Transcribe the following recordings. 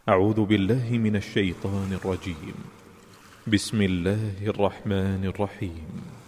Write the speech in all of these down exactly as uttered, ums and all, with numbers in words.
أعوذ بالله من الشيطان الرجيم. بسم الله الرحمن الرحيم.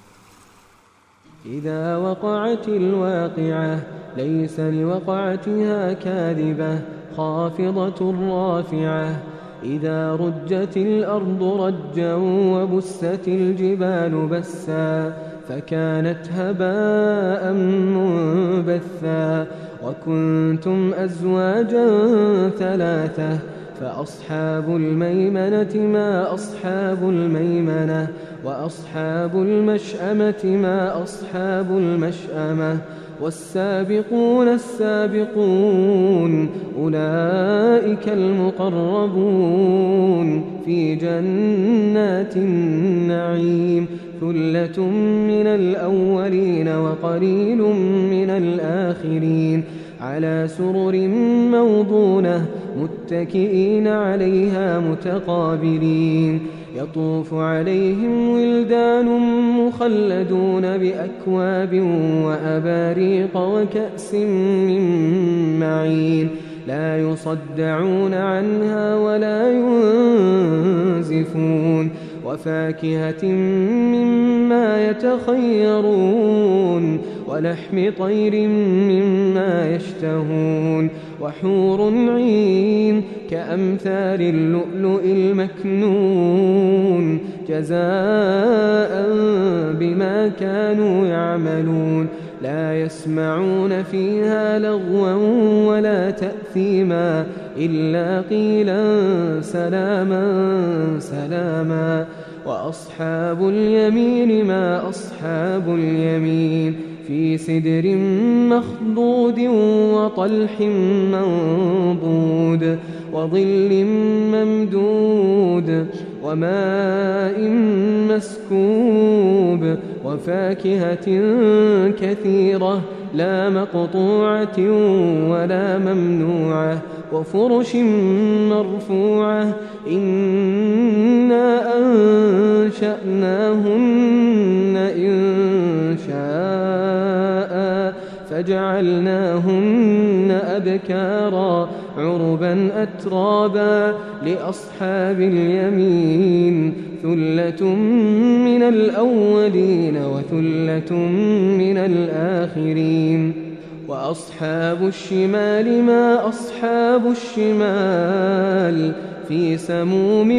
إذا وقعت الواقعة ليس لوقعتها كاذبة خافضة رافعة. إذا رجت الأرض رجا وبست الجبال بسا فكانت هباء منبثا. وكنتم أزواجا ثلاثة فأصحاب الميمنة ما أصحاب الميمنة وأصحاب المشأمة ما أصحاب المشأمة. والسابقون السابقون أولئك المقربون في جنات النعيم. ثلة من الأولين وقليل من الآخرين. على سرر موضونة متكئين عليها متقابلين. يطوف عليهم ولدان مخلدون بأكواب وأباريق وكأس من معين. لا يصدعون عنها ولا ينزفون. وفاكهة مما يتخيرون ولحم طير مما يشتهون. وحور عين كأمثال اللؤلؤ المكنون جزاء بما كانوا يعملون. لا يسمعون فيها لغوا ولا تأثيما إلا قيلا سلاما سلاما. وأصحاب اليمين ما أصحاب اليمين. في سدر مخضود وطلح منضود وظل ممدود وماء مسكوب. وفاكهة كثيرة لا مقطوعة ولا ممنوعة. وفرش مرفوعة. إنا أنشأناهن إنشاء فجعلناهن أبكارا عربا أترابا. لأصحاب اليمين ثلة من الأولين وثلة من الآخرين. وأصحاب الشمال ما أصحاب الشمال. في سموم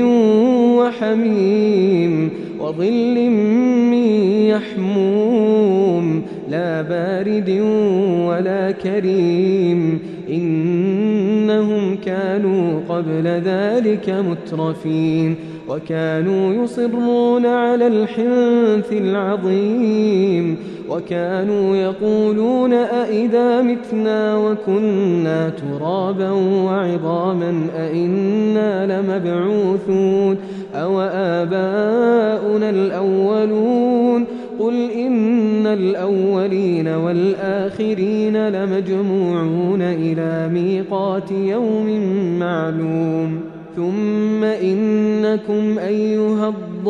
وحميم وظل من يحموم لا بارد ولا كريم. إنهم كانوا قبل ذلك مترفين وكانوا يصرون على الحنث العظيم. وكانوا يقولون أئذا متنا وكنا ترابا وعظاما أئنا لمبعوثون أو آباؤنا الأولون. قل إن الأولين والآخرين لمجموعون إلى ميقات يوم معلوم. ثم إنكم أيها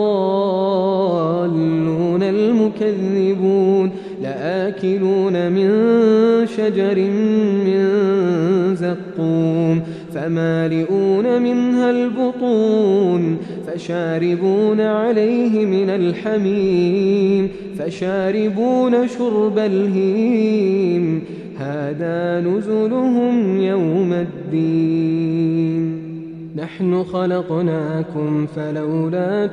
الضالون المكذبون لآكلون من شجر من زقوم فمالئون منها البطون فشاربون عليه من الحميم فشاربون شرب الهيم. هذا نزلهم يوم الدين. نحن خلقناكم فلولا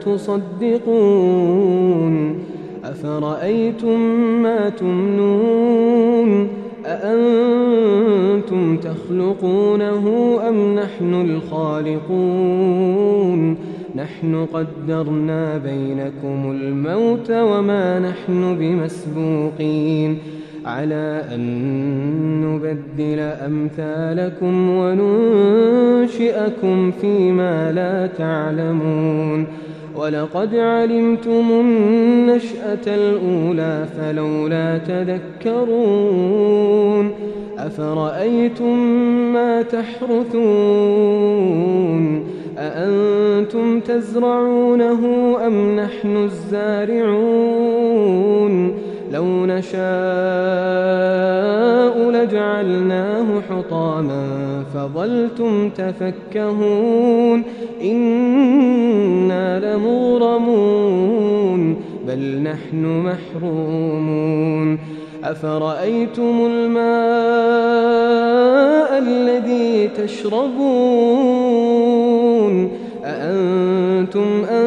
تصدقون. أفرأيتم ما تمنون أأنتم تخلقونه أم نحن الخالقون. نحن قدرنا بينكم الموت وما نحن بمسبوقين على أن نبدل أمثالكم وننشئكم فيما لا تعلمون. ولقد علمتم النشأة الأولى فلولا تذكرون. أفرأيتم ما تحرثون أأنتم تزرعونه أم نحن الزارعون. لو نشاء لجعلناه حطاما فظلتم تفكهون إنا لمغرمون بل نحن محرومون أفرأيتم الماء الذي تشربون أأنتم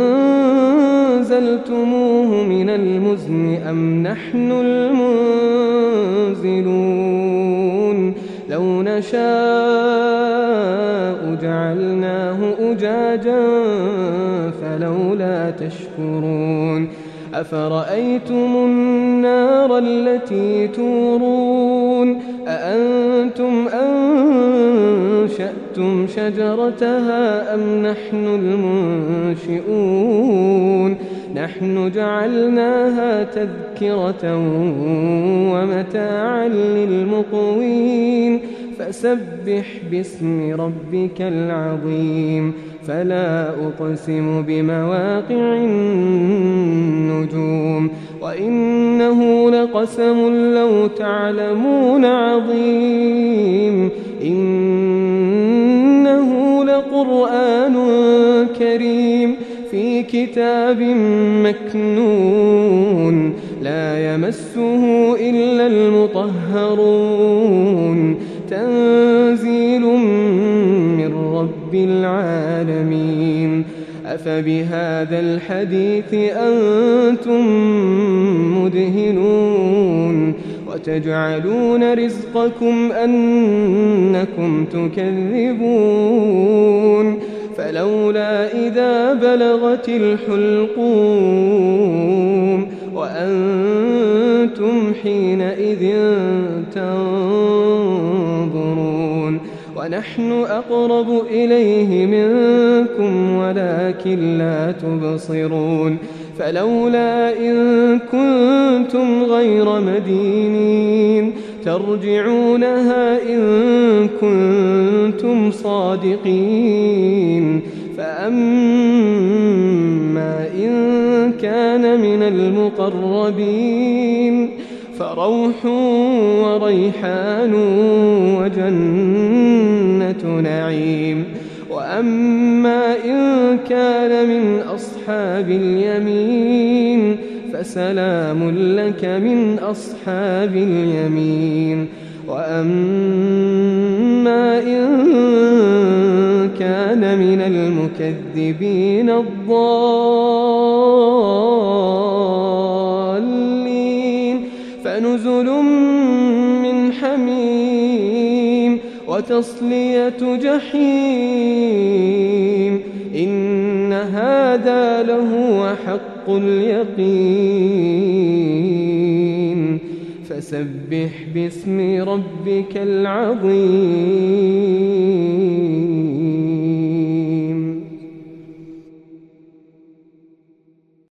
أنزلتموه من المزن أم نحن المنزلون لو نشاء جعلناه أجاجا فلولا تشكرون أفرأيتم النار التي تورون أأنتم أنشأتم شجرتها أم نحن المنشئون نحن جعلناها تذكرة ومتاعا للمقوين فسبح باسم ربك العظيم فلا أقسم بمواقع النجوم وإنه لقسم لو تعلمون عظيم إنه لقرآن كريم في كتاب مكنون لا يمسه إلا المطهرون تنزيل من رب العالمين أفبهذا الحديث أنتم مدهنون وتجعلون رزقكم أنكم تكذبون فلولا إذا بلغت الحلقوم وأنتم حينئذ تنظرون ونحن أقرب إليه منكم ولكن لا تبصرون فلولا إن كنتم غير مدينين ترجعونها إن كنتم صادقين فأما إن كان من المقربين فروح وريحان وجنة نعيم وأما إن كان من أصحاب اليمين فسلام لك من أصحاب اليمين وأما إن كان من المكذبين الضالين فنزل من حميم وتصلية جحيم إن هذا لهو حق اليقين فسبح باسم ربك العظيم